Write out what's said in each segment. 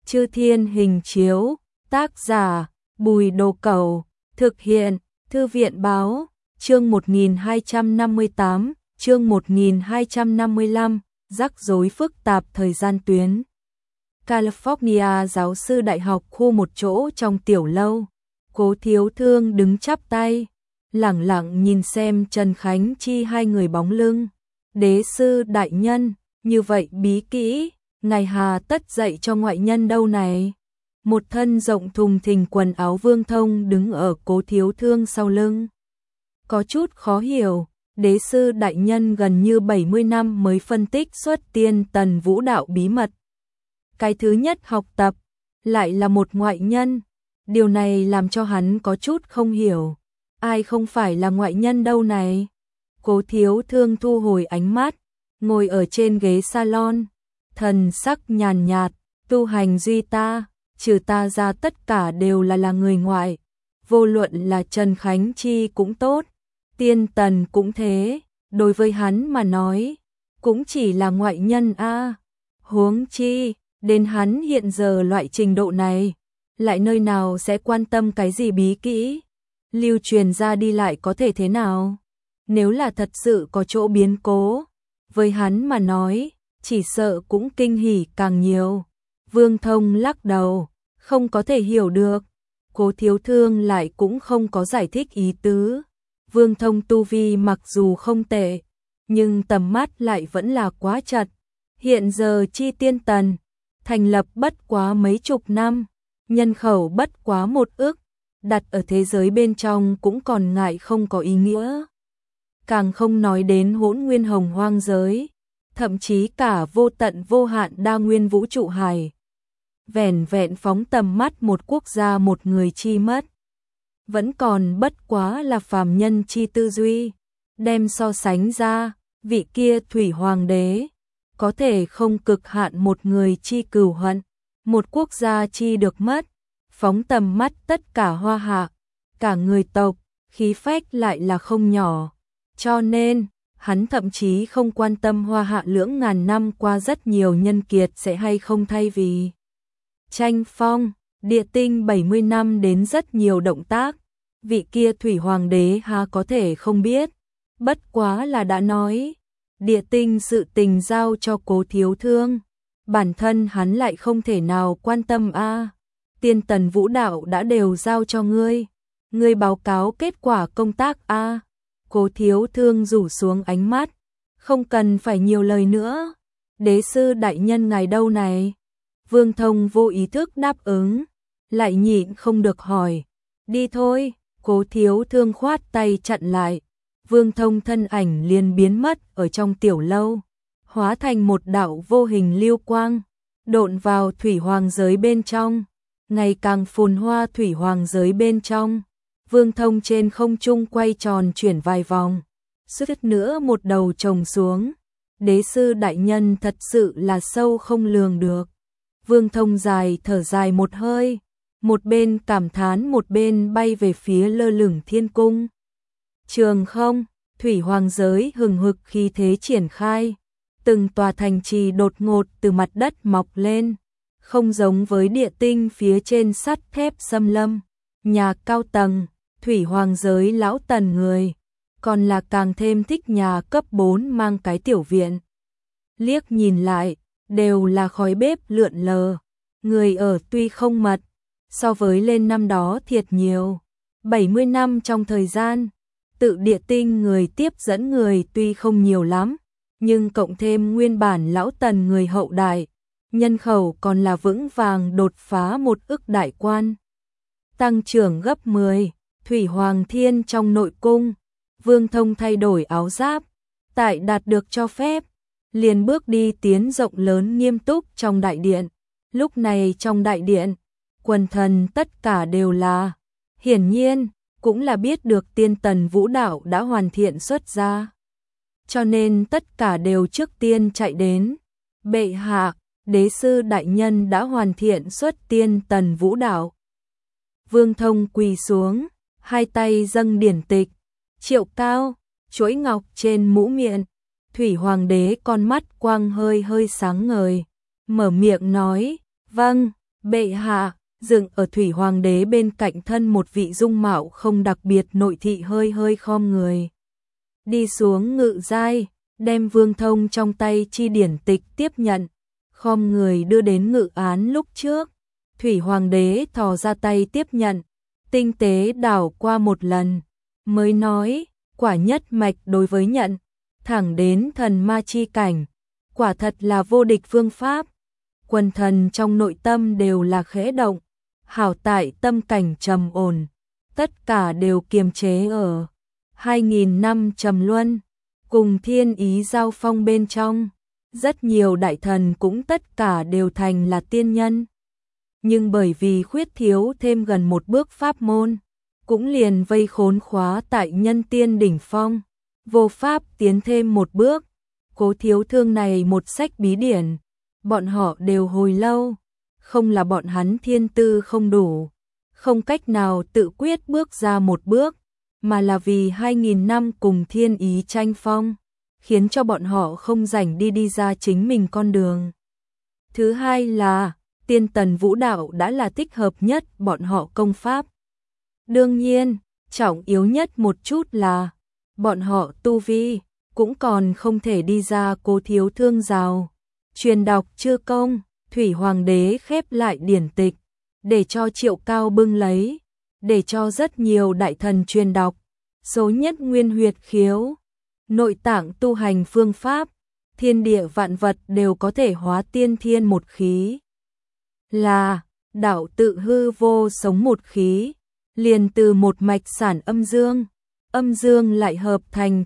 Chư Thiên Hình Chiếu, tác giả Bùi Đồ Cẩu, thực hiện Thư viện Báo, chương 1258, chương 1255, rắc rối phức tạp thời gian tuyến. California giáo sư đại học khu một chỗ trong tiểu lâu, Cố Thiếu Thương đứng chắp tay, lẳng lặng nhìn xem Trần Khánh Chi hai người bóng lưng. Đế sư đại nhân, như vậy bí kỹ, ngài hà tất dạy cho ngoại nhân đâu này. Một thân rộng thùng thình quần áo Vương Thông đứng ở Cố Thiếu Thương sau lưng. Có chút khó hiểu, đế sư đại nhân gần như 70 năm mới phân tích xuất tiên tần vũ đạo bí mật. Cái thứ nhất học tập, lại là một ngoại nhân. Điều này làm cho hắn có chút không hiểu. Ai không phải là ngoại nhân đâu này. Cố Thiếu Thương thu hồi ánh mắt, ngồi ở trên ghế salon, thần sắc nhàn nhạt, tu hành duy ta, trừ ta ra tất cả đều là người ngoại. Vô luận là Trần Khánh Chi cũng tốt, tiên tần cũng thế, đối với hắn mà nói, cũng chỉ là ngoại nhân a. Huống chi, đến hắn hiện giờ loại trình độ này, lại nơi nào sẽ quan tâm cái gì bí kỹ, lưu truyền ra đi lại có thể thế nào. Nếu là thật sự có chỗ biến cố, với hắn mà nói, chỉ sợ cũng kinh hỉ càng nhiều. Vương Thông lắc đầu, không có thể hiểu được. Cố Thiếu Thương lại cũng không có giải thích ý tứ. Vương Thông tu vi mặc dù không tệ, nhưng tầm mắt lại vẫn là quá chật. Hiện giờ chi tiên tần, thành lập bất quá mấy chục năm, nhân khẩu bất quá 1 ức, đặt ở thế giới bên trong cũng còn ngại không có ý nghĩa. Càng không nói đến hỗn nguyên hồng hoang giới, thậm chí cả vô tận vô hạn đa nguyên vũ trụ hải. Vẻn vẹn phóng tầm mắt một quốc gia một người chi mất, vẫn còn bất quá là phàm nhân chi tư duy. Đem so sánh ra, vị kia thủy hoàng đế, có thể không cực hạn một người chi cừu hận, một quốc gia chi được mất. Phóng tầm mắt tất cả hoa hạ, cả người tộc, khí phách lại là không nhỏ. Cho nên, hắn thậm chí không quan tâm hoa hạ lưỡng ngàn năm qua rất nhiều nhân kiệt sẽ hay không thay vì tranh phong, địa tinh 70 năm đến rất nhiều động tác. Vị kia thủy hoàng đế há có thể không biết. Bất quá là đã nói, địa tinh sự tình giao cho Cố Thiếu Thương, bản thân hắn lại không thể nào quan tâm a. Tiên tần vũ đạo đã đều giao cho ngươi, ngươi báo cáo kết quả công tác a. Cố Thiếu Thương rủ xuống ánh mắt, không cần phải nhiều lời nữa. Đế sư đại nhân ngài đâu này? Vương Thông vô ý thức đáp ứng, lại nhịn không được hỏi. Đi thôi. Cố Thiếu Thương khoát tay chặn lại. Vương Thông thân ảnh liền biến mất ở trong tiểu lâu, hóa thành một đạo vô hình lưu quang, độn vào thủy hoàng giới bên trong. Ngày càng phồn hoa thủy hoàng giới bên trong, Vương Thông trên không trung quay tròn chuyển vài vòng, suýt nữa một đầu chồng xuống. Đế sư đại nhân thật sự là sâu không lường được. Vương Thông dài thở dài một hơi, một bên cảm thán một bên bay về phía lơ lửng thiên cung. Trường không, thủy hoàng giới hừng hực khí thế triển khai, từng tòa thành trì đột ngột từ mặt đất mọc lên, không giống với địa tinh phía trên sắt thép xâm lâm, nhà cao tầng. Thủy hoàng giới lão tần người, còn là càng thêm thích nhà cấp 4 mang cái tiểu viện. Liếc nhìn lại, đều là khói bếp lượn lờ, người ở tuy không mật, so với lên năm đó thiệt nhiều. 70 năm trong thời gian, tự địa tinh người tiếp dẫn người tuy không nhiều lắm, nhưng cộng thêm nguyên bản lão tần người hậu đại, nhân khẩu còn là vững vàng đột phá 1 ức đại quan. Tăng trưởng gấp 10. Thủy Hoàng Thiên trong nội cung, Vương Thông thay đổi áo giáp, tại đạt được cho phép, liền bước đi tiến rộng lớn nghiêm túc trong đại điện. Lúc này trong đại điện, quần thần tất cả đều là, hiển nhiên, cũng là biết được tiên tần vũ đạo đã hoàn thiện xuất ra. Cho nên tất cả đều trước tiên chạy đến. Bệ hạ, đế sư đại nhân đã hoàn thiện xuất tiên tần vũ đạo. Vương Thông quỳ xuống, hai tay dâng điển tịch, triệu cao, chuỗi ngọc trên mũ miệng. Thủy hoàng đế con mắt quang hơi hơi sáng ngời, mở miệng nói, vâng, Bệ hạ, dựng ở Thủy Hoàng đế bên cạnh thân một vị dung mạo không đặc biệt nội thị hơi hơi khom người. Đi xuống ngự giai, đem Vương Thông trong tay chi điển tịch tiếp nhận, khom người đưa đến ngự án lúc trước. Thủy Hoàng đế thò ra tay tiếp nhận, tinh tế đảo qua một lần, mới nói, quả nhất mạch đối với nhận, thẳng đến thần ma chi cảnh, quả thật là vô địch phương pháp. Quần thần trong nội tâm đều là khẽ động, hảo tại tâm cảnh trầm ổn, tất cả đều kiềm chế ở 2000 năm trầm luân, cùng thiên ý giao phong bên trong, rất nhiều đại thần cũng tất cả đều thành là tiên nhân. Nhưng bởi vì khuyết thiếu thêm gần một bước pháp môn, cũng liền vây khốn khóa tại nhân tiên đỉnh phong, vô pháp tiến thêm một bước. Cố Thiếu Thương này một sách bí điển, bọn họ đều hồi lâu, không là bọn hắn thiên tư không đủ, không cách nào tự quyết bước ra một bước, mà là vì 2000 năm cùng thiên ý tranh phong, khiến cho bọn họ không rảnh đi ra chính mình con đường. Thứ hai là, tiên tần vũ đạo đã là thích hợp nhất bọn họ công pháp. Đương nhiên, trọng yếu nhất một chút là, bọn họ tu vi, cũng còn không thể đi ra Cố Thiếu Thương rào. Truyền đọc chưa công, Thủy Hoàng đế khép lại điển tịch, để cho Triệu Cao bưng lấy, để cho rất nhiều đại thần truyền đọc, số nhất nguyên huyệt khiếu, nội tạng tu hành phương pháp, thiên địa vạn vật đều có thể hóa tiên thiên một khí. Là, đạo tự hư vô sống một khí, liền từ một mạch sản âm dương lại hợp thành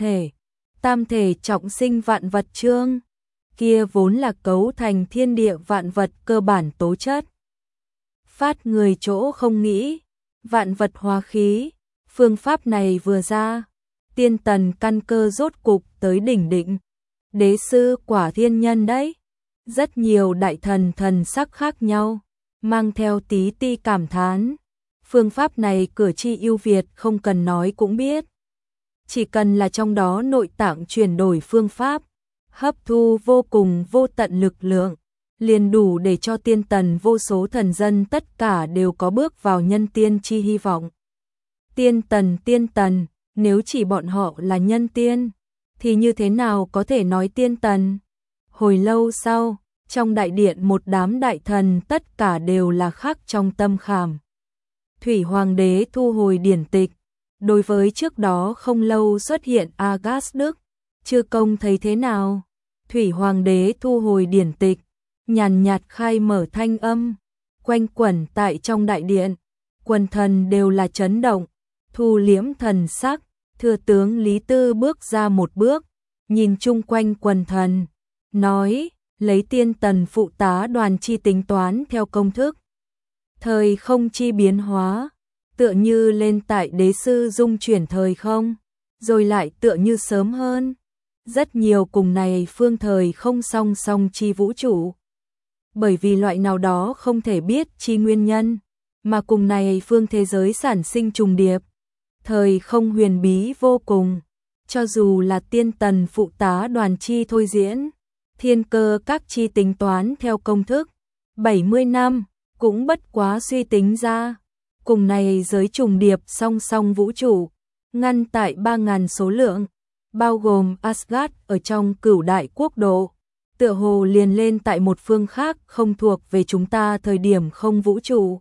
tam thể trọng sinh vạn vật chương, kia vốn là cấu thành thiên địa vạn vật cơ bản tố chất. Phát người chỗ không nghĩ, vạn vật hóa khí, phương pháp này vừa ra, tiên tần căn cơ rốt cục tới đỉnh định, đế sư quả thiên nhân đấy. Rất nhiều đại thần thần sắc khác nhau, mang theo tí ti cảm thán. Phương pháp này cửa chi ưu việt không cần nói cũng biết. Chỉ cần là trong đó nội tạng chuyển đổi phương pháp, hấp thu vô cùng vô tận lực lượng, liền đủ để cho tiên tần vô số thần dân tất cả đều có bước vào nhân tiên chi hy vọng. Tiên tần, nếu chỉ bọn họ là nhân tiên, thì như thế nào có thể nói tiên tần? Hồi lâu sau, trong đại điện một đám đại thần tất cả đều là khắc trong tâm khảm. Thủy Hoàng đế thu hồi điển tịch, đối với trước đó không lâu xuất hiện Agas Đức, chư công thấy thế nào? Thủy Hoàng đế thu hồi điển tịch, nhàn nhạt khai mở thanh âm, quanh quẩn tại trong đại điện, quần thần đều là chấn động, thu liễm thần sắc, thừa tướng Lý Tư bước ra một bước, nhìn chung quanh quần thần, nói, lấy tiên tần phụ tá đoàn chi tính toán theo công thức. Thời không chi biến hóa, tựa như lên tại đế sư dung chuyển thời không, rồi lại tựa như sớm hơn. Rất nhiều cùng này phương thời không song song chi vũ trụ. Bởi vì loại nào đó không thể biết chi nguyên nhân, mà cùng này phương thế giới sản sinh trùng điệp. Thời không huyền bí vô cùng, cho dù là tiên tần phụ tá đoàn chi thôi diễn, thiên cơ các chi tính toán theo công thức, 70 năm, cũng bất quá suy tính ra. Cùng này giới trùng điệp song song vũ trụ, ngăn tại 3000 số lượng, bao gồm Asgard ở trong cửu đại quốc độ, tựa hồ liền lên tại một phương khác không thuộc về chúng ta thời điểm không vũ trụ.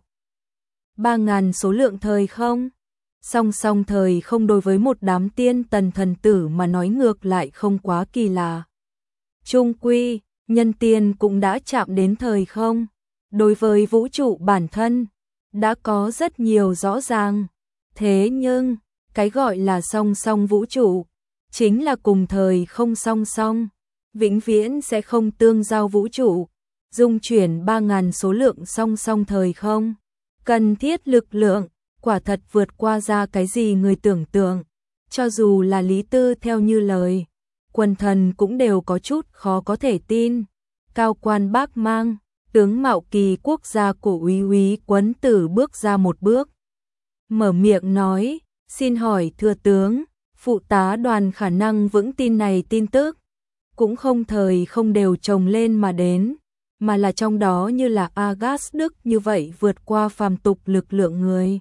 3000 số lượng thời không, song song thời không đối với một đám tiên tần thần tử mà nói ngược lại không quá kỳ lạ. Trung quy, nhân tiên cũng đã chạm đến thời không, đối với vũ trụ bản thân, đã có rất nhiều rõ ràng. Thế nhưng, cái gọi là song song vũ trụ, chính là cùng thời không song song, vĩnh viễn sẽ không tương giao vũ trụ, dung chuyển 3000 số lượng song song thời không. Cần thiết lực lượng, quả thật vượt qua ra cái gì người tưởng tượng, cho dù là Lý Tư theo như lời, quần thần cũng đều có chút khó có thể tin. Cao quan bác mang, tướng mạo kỳ quốc gia của úy quấn tử bước ra một bước, mở miệng nói, xin hỏi thưa tướng, phụ tá đoàn khả năng vững tin này tin tức, cũng không thời không đều chồng lên mà đến, mà là trong đó như là Agas Đức như vậy vượt qua phàm tục lực lượng người.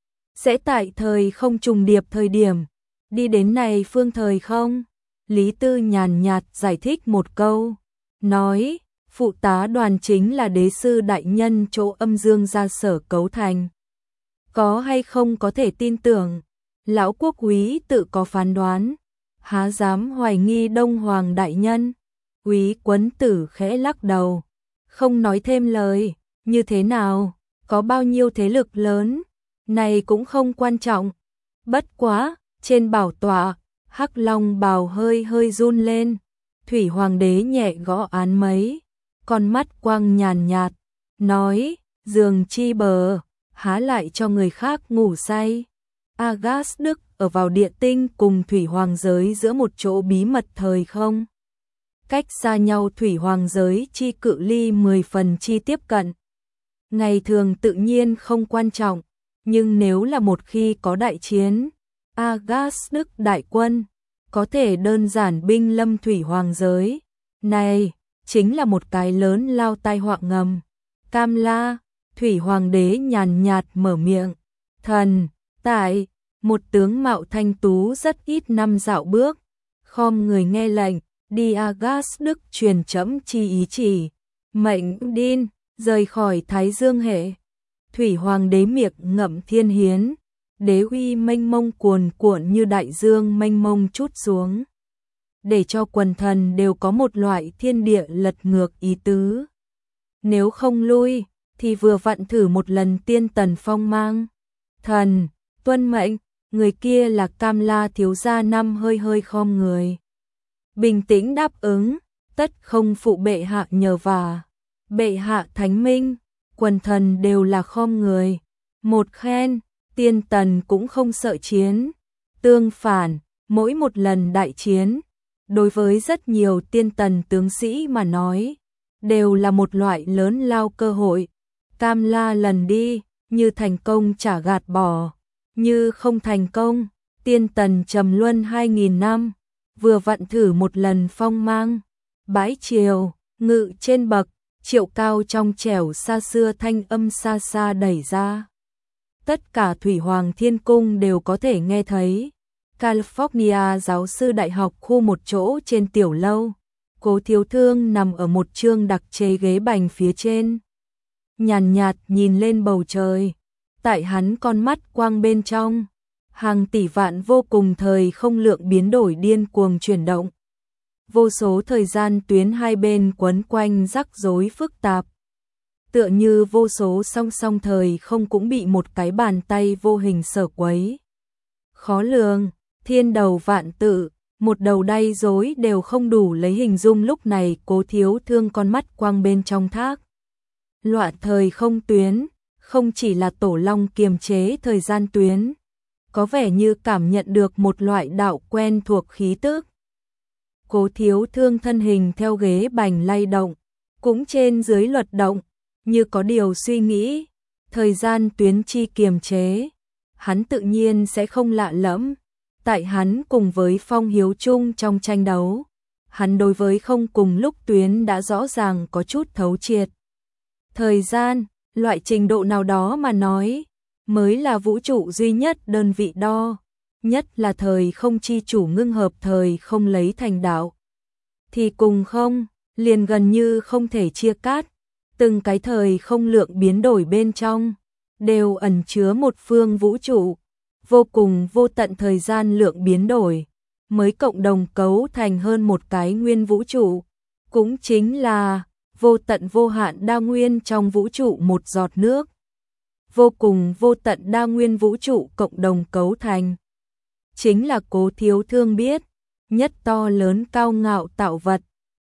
Sẽ tại thời không trùng điệp thời điểm, đi đến này phương thời không? Lý Tư nhàn nhạt giải thích một câu, nói, phụ tá đoàn chính là đế sư đại nhân chỗ âm dương gia sở cấu thành. Có hay không có thể tin tưởng, lão quốc úy tự có phán đoán, há dám hoài nghi Đông Hoàng đại nhân. Úy Quấn Tử khẽ lắc đầu, không nói thêm lời, như thế nào, có bao nhiêu thế lực lớn, này cũng không quan trọng. Bất quá, trên bảo tọa, Hắc Long bào hơi hơi run lên, Thủy Hoàng đế nhẹ gõ án mấy, con mắt quang nhàn nhạt, nói, giường chi bờ, há lại cho người khác ngủ say. Agas Đức ở vào địa tinh cùng Thủy Hoàng giới giữa một chỗ bí mật thời không. Cách xa nhau Thủy Hoàng giới chi cự ly 10 phần chi tiếp cận. Ngày thường tự nhiên không quan trọng, nhưng nếu là một khi có đại chiến, Agas Đức đại quân, có thể đơn giản binh lâm Thủy Hoàng giới. Này, chính là một cái lớn lao tai họa ngầm. Cam La, Thủy Hoàng đế nhàn nhạt mở miệng, thần, tại, một tướng mạo thanh tú rất ít năm dạo bước, khom người nghe lệnh, đi. Agas Đức truyền trẫm chi ý chỉ, mệnh đin, rời khỏi Thái Dương hệ. Thủy Hoàng đế miệng ngậm thiên hiến, đế uy mênh mông cuồn cuộn như đại dương mênh mông trút xuống, để cho quần thần đều có một loại thiên địa lật ngược ý tứ. Nếu không lui, thì vừa vặn thử một lần tiên tần phong mang. Thần, tuân mệnh, người kia là Cam La thiếu gia năm hơi hơi khom người. Bình tĩnh đáp ứng, tất không phụ bệ hạ nhờ vả. Bệ hạ thánh minh, quần thần đều là khom người. Một khen, tiên tần cũng không sợ chiến. Tương phản, mỗi một lần đại chiến, đối với rất nhiều tiên tần tướng sĩ mà nói, đều là một loại lớn lao cơ hội. Cam La lần đi, như thành công chả gạt bỏ, như không thành công, tiên tần trầm luân 2000 năm, vừa vặn thử một lần phong mang. Bãi triều, ngự trên bậc, triệu cao trong trẻo xa xưa thanh âm xa xa đẩy ra. Tất cả Thủy Hoàng Thiên Cung đều có thể nghe thấy. California giáo sư đại học khu một chỗ trên tiểu lâu, Cố Thiếu Thương nằm ở một chương đặc chế ghế bành phía trên, nhàn nhạt nhìn lên bầu trời. Tại hắn con mắt quang bên trong, hàng tỷ vạn vô cùng thời không lượng biến đổi điên cuồng chuyển động. Vô số thời gian tuyến hai bên quấn quanh rắc rối phức tạp. Tựa như vô số song song thời không cũng bị một cái bàn tay vô hình sở quấy. Khó lường, thiên đầu vạn tự, một đầu đay rối đều không đủ lấy hình dung lúc này Cố Thiếu Thương con mắt quang bên trong thác. Loạn thời không tuyến, không chỉ là tổ long kiềm chế thời gian tuyến, có vẻ như cảm nhận được một loại đạo quen thuộc khí tức. Cố Thiếu Thương thân hình theo ghế bành lay động, cũng trên dưới luật động, như có điều suy nghĩ, thời gian tuyến chi kiềm chế, hắn tự nhiên sẽ không lạ lẫm. Tại hắn cùng với Phong Hiếu Trung trong tranh đấu, hắn đối với không cùng lúc tuyến đã rõ ràng có chút thấu triệt. Thời gian, loại trình độ nào đó mà nói, mới là vũ trụ duy nhất đơn vị đo, nhất là thời không chi chủ ngưng hợp thời không lấy thành đạo. Thì cùng không, liền gần như không thể chia cắt, từng cái thời không lượng biến đổi bên trong, đều ẩn chứa một phương vũ trụ, vô cùng vô tận thời gian lượng biến đổi, mới cộng đồng cấu thành hơn một cái nguyên vũ trụ, cũng chính là vô tận vô hạn đa nguyên trong vũ trụ một giọt nước. Vô cùng vô tận đa nguyên vũ trụ cộng đồng cấu thành. Chính là Cố Thiếu Thương biết, nhất to lớn cao ngạo tạo vật,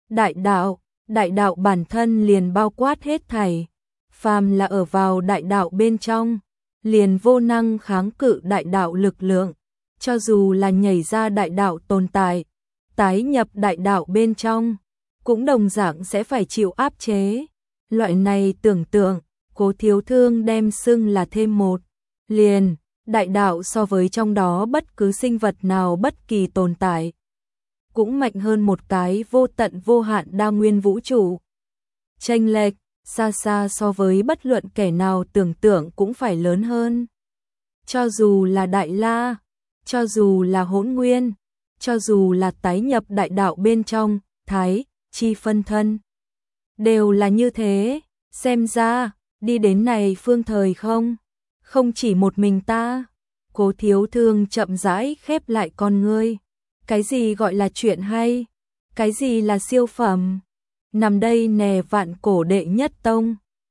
đại đạo bản thân liền bao quát hết thảy. Phàm là ở vào đại đạo bên trong, liền vô năng kháng cự đại đạo lực lượng, cho dù là nhảy ra đại đạo tồn tại, tái nhập đại đạo bên trong, cũng đồng dạng sẽ phải chịu áp chế. Loại này tưởng tượng, Cố Thiếu Thương đem xưng là thêm một, liền, đại đạo so với trong đó bất cứ sinh vật nào bất kỳ tồn tại, cũng mạnh hơn một cái vô tận vô hạn đa nguyên vũ trụ. chênh lệch xa xa so với bất luận kẻ nào tưởng tượng cũng phải lớn hơn. Cho dù là Đại La, cho dù là Hỗn Nguyên, cho dù là tái nhập đại đạo bên trong, Thái, Chi phân thân, đều là như thế, xem ra, đi đến này phương thời không chỉ một mình ta. Cố Thiếu Thương chậm rãi khép lại con ngươi. Cái gì gọi là chuyện hay? Cái gì là siêu phẩm? Nằm đây nè vạn cổ đệ nhất tông.